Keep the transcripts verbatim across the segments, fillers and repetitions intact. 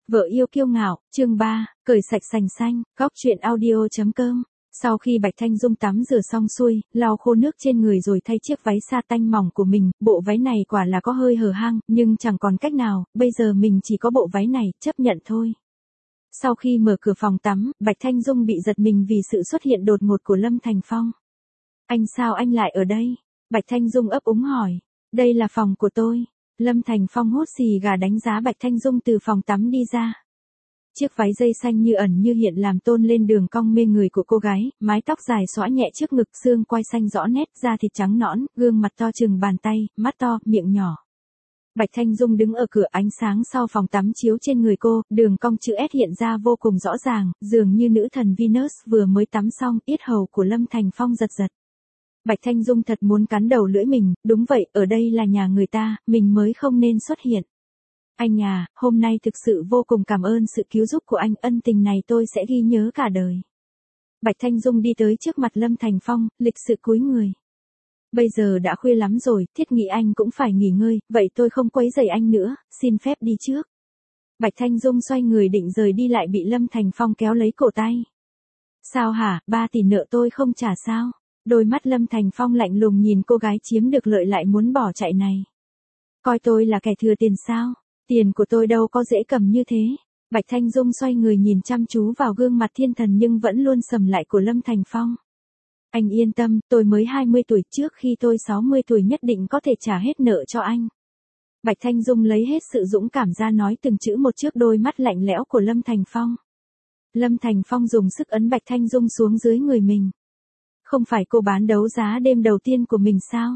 Vợ yêu kiêu ngạo, chương ba, cởi sạch sành xanh, góc truyện audio.com. Sau khi Bạch Thanh Dung tắm rửa xong xuôi, lau khô nước trên người rồi thay chiếc váy sa tanh mỏng của mình, bộ váy này quả là có hơi hở hang, nhưng chẳng còn cách nào, bây giờ mình chỉ có bộ váy này, chấp nhận thôi. Sau khi mở cửa phòng tắm, Bạch Thanh Dung bị giật mình vì sự xuất hiện đột ngột của Lâm Thành Phong. Anh sao anh lại ở đây? Bạch Thanh Dung ấp úng hỏi. Đây là phòng của tôi. Lâm Thành Phong hút xì gà đánh giá Bạch Thanh Dung từ phòng tắm đi ra. Chiếc váy dây xanh như ẩn như hiện làm tôn lên đường cong mê người của cô gái, mái tóc dài xõa nhẹ trước ngực, xương quai xanh rõ nét, da thịt trắng nõn, gương mặt to chừng bàn tay, mắt to, miệng nhỏ. Bạch Thanh Dung đứng ở cửa, ánh sáng sau phòng tắm chiếu trên người cô, đường cong chữ S hiện ra vô cùng rõ ràng, dường như nữ thần Venus vừa mới tắm xong, yết hầu của Lâm Thành Phong giật giật. Bạch Thanh Dung thật muốn cắn đầu lưỡi mình, đúng vậy, ở đây là nhà người ta, mình mới không nên xuất hiện. Anh à, hôm nay thực sự vô cùng cảm ơn sự cứu giúp của anh, ân tình này tôi sẽ ghi nhớ cả đời. Bạch Thanh Dung đi tới trước mặt Lâm Thành Phong, lịch sự cúi người. Bây giờ đã khuya lắm rồi, thiết nghĩ anh cũng phải nghỉ ngơi, vậy tôi không quấy rầy anh nữa, xin phép đi trước. Bạch Thanh Dung xoay người định rời đi lại bị Lâm Thành Phong kéo lấy cổ tay. Sao hả, ba tỷ nợ tôi không trả sao? Đôi mắt Lâm Thành Phong lạnh lùng nhìn cô gái chiếm được lợi lại muốn bỏ chạy này. Coi tôi là kẻ thừa tiền sao? Tiền của tôi đâu có dễ cầm như thế. Bạch Thanh Dung xoay người nhìn chăm chú vào gương mặt thiên thần nhưng vẫn luôn sầm lại của Lâm Thành Phong. Anh yên tâm, tôi mới hai mươi tuổi, trước khi tôi sáu mươi tuổi nhất định có thể trả hết nợ cho anh. Bạch Thanh Dung lấy hết sự dũng cảm ra nói từng chữ một trước đôi mắt lạnh lẽo của Lâm Thành Phong. Lâm Thành Phong dùng sức ấn Bạch Thanh Dung xuống dưới người mình. Không phải cô bán đấu giá đêm đầu tiên của mình sao?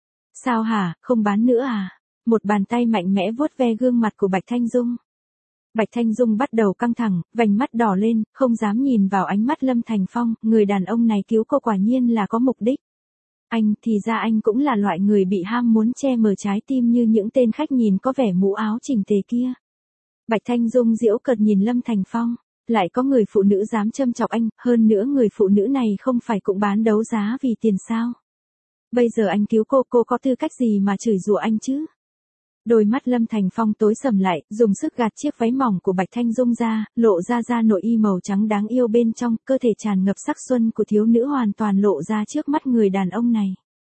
Sao hả, không bán nữa à? Một bàn tay mạnh mẽ vuốt ve gương mặt của Bạch Thanh Dung. Bạch Thanh Dung bắt đầu căng thẳng, vành mắt đỏ lên, không dám nhìn vào ánh mắt Lâm Thành Phong, người đàn ông này cứu cô quả nhiên là có mục đích. Anh, thì ra anh cũng là loại người bị ham muốn che mờ trái tim như những tên khách nhìn có vẻ mũ áo chỉnh tề kia. Bạch Thanh Dung giễu cợt nhìn Lâm Thành Phong. Lại có người phụ nữ dám châm chọc anh, hơn nữa người phụ nữ này không phải cũng bán đấu giá vì tiền sao? Bây giờ anh cứu cô, cô có tư cách gì mà chửi rủa anh chứ? Đôi mắt Lâm Thành Phong tối sầm lại, dùng sức gạt chiếc váy mỏng của Bạch Thanh Dung ra, lộ ra da nội y màu trắng đáng yêu bên trong, cơ thể tràn ngập sắc xuân của thiếu nữ hoàn toàn lộ ra trước mắt người đàn ông này.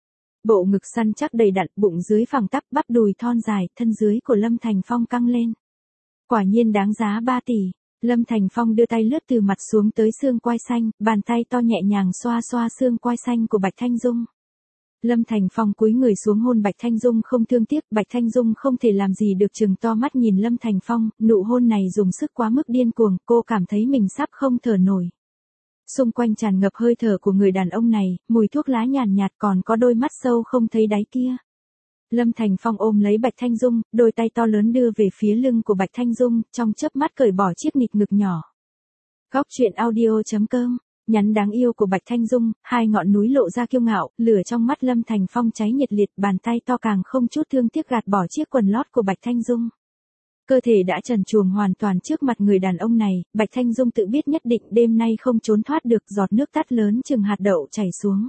Bộ ngực săn chắc đầy đặn, bụng dưới phẳng tắp, bắp đùi thon dài, thân dưới của Lâm Thành Phong căng lên. Quả nhiên đáng giá ba tỷ. Lâm Thành Phong đưa tay lướt từ mặt xuống tới xương quai xanh, bàn tay to nhẹ nhàng xoa xoa xương quai xanh của Bạch Thanh Dung. Lâm Thành Phong cúi người xuống hôn Bạch Thanh Dung không thương tiếc, Bạch Thanh Dung không thể làm gì được trừng to mắt nhìn Lâm Thành Phong, nụ hôn này dùng sức quá mức điên cuồng, cô cảm thấy mình sắp không thở nổi. Xung quanh tràn ngập hơi thở của người đàn ông này, mùi thuốc lá nhàn nhạt còn có đôi mắt sâu không thấy đáy kia. Lâm Thành Phong ôm lấy Bạch Thanh Dung, đôi tay to lớn đưa về phía lưng của Bạch Thanh Dung, trong chớp mắt cởi bỏ chiếc nịt ngực nhỏ. Góc truyện audio.com, nhắn đáng yêu của Bạch Thanh Dung, hai ngọn núi lộ ra kiêu ngạo, lửa trong mắt Lâm Thành Phong cháy nhiệt liệt, bàn tay to càng không chút thương tiếc gạt bỏ chiếc quần lót của Bạch Thanh Dung. Cơ thể đã trần truồng hoàn toàn trước mặt người đàn ông này, Bạch Thanh Dung tự biết nhất định đêm nay không trốn thoát được, giọt nước tắt lớn chừng hạt đậu chảy xuống.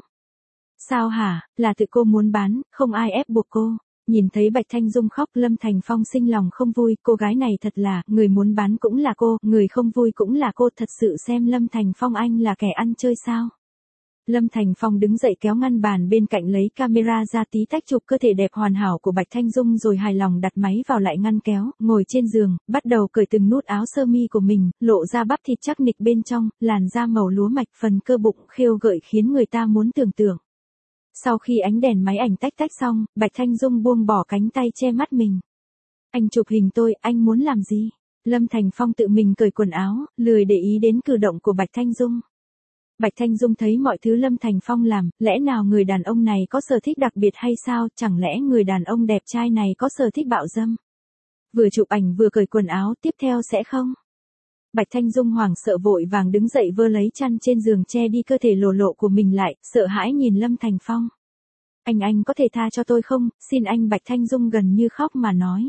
Sao hả, là tự cô muốn bán, không ai ép buộc cô. Nhìn thấy Bạch Thanh Dung khóc, Lâm Thành Phong sinh lòng không vui, cô gái này thật là, người muốn bán cũng là cô, người không vui cũng là cô, thật sự xem Lâm Thành Phong anh là kẻ ăn chơi sao. Lâm Thành Phong đứng dậy kéo ngăn bàn bên cạnh lấy camera ra tí tách chụp cơ thể đẹp hoàn hảo của Bạch Thanh Dung rồi hài lòng đặt máy vào lại ngăn kéo, ngồi trên giường, bắt đầu cởi từng nút áo sơ mi của mình, lộ ra bắp thịt chắc nịch bên trong, làn da màu lúa mạch, phần cơ bụng khêu gợi khiến người ta muốn tưởng tượng. Sau khi ánh đèn máy ảnh tách tách xong, Bạch Thanh Dung buông bỏ cánh tay che mắt mình. Anh chụp hình tôi, anh muốn làm gì? Lâm Thành Phong tự mình cởi quần áo, lười để ý đến cử động của Bạch Thanh Dung. Bạch Thanh Dung thấy mọi thứ Lâm Thành Phong làm, lẽ nào người đàn ông này có sở thích đặc biệt hay sao, chẳng lẽ người đàn ông đẹp trai này có sở thích bạo dâm? Vừa chụp ảnh vừa cởi quần áo, tiếp theo sẽ không? Bạch Thanh Dung hoảng sợ vội vàng đứng dậy vơ lấy chăn trên giường che đi cơ thể lồ lộ của mình lại, sợ hãi nhìn Lâm Thành Phong. Anh anh có thể tha cho tôi không, xin anh. Bạch Thanh Dung gần như khóc mà nói.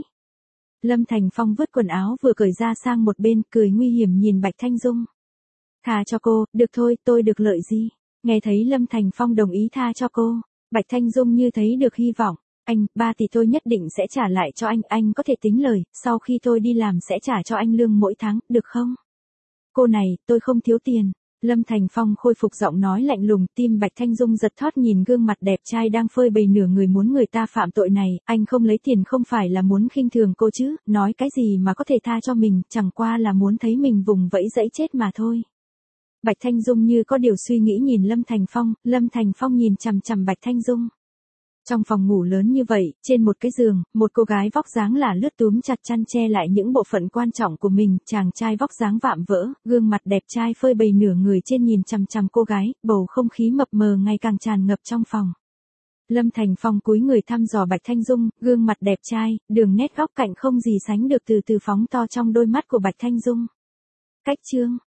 Lâm Thành Phong vứt quần áo vừa cởi ra sang một bên, cười nguy hiểm nhìn Bạch Thanh Dung. Tha cho cô, được thôi, tôi được lợi gì? Nghe thấy Lâm Thành Phong đồng ý tha cho cô, Bạch Thanh Dung như thấy được hy vọng. anh, ba tỷ tôi nhất định sẽ trả lại cho anh, anh có thể tính lời, sau khi tôi đi làm sẽ trả cho anh lương mỗi tháng, được không? Cô này, tôi không thiếu tiền. Lâm Thành Phong khôi phục giọng nói lạnh lùng, tim Bạch Thanh Dung giật thót nhìn gương mặt đẹp trai đang phơi bày nửa người muốn người ta phạm tội này, anh không lấy tiền không phải là muốn khinh thường cô chứ, nói cái gì mà có thể tha cho mình, chẳng qua là muốn thấy mình vùng vẫy dẫy chết mà thôi. Bạch Thanh Dung như có điều suy nghĩ nhìn Lâm Thành Phong, Lâm Thành Phong nhìn chằm chằm Bạch Thanh Dung. Trong phòng ngủ lớn như vậy, trên một cái giường, một cô gái vóc dáng là lướt túm chặt chăn che lại những bộ phận quan trọng của mình, chàng trai vóc dáng vạm vỡ, gương mặt đẹp trai phơi bày nửa người trên nhìn chằm chằm cô gái, bầu không khí mập mờ ngày càng tràn ngập trong phòng. Lâm Thành Phong cúi người thăm dò Bạch Thanh Dung, gương mặt đẹp trai, đường nét góc cạnh không gì sánh được từ từ phóng to trong đôi mắt của Bạch Thanh Dung. Cách chương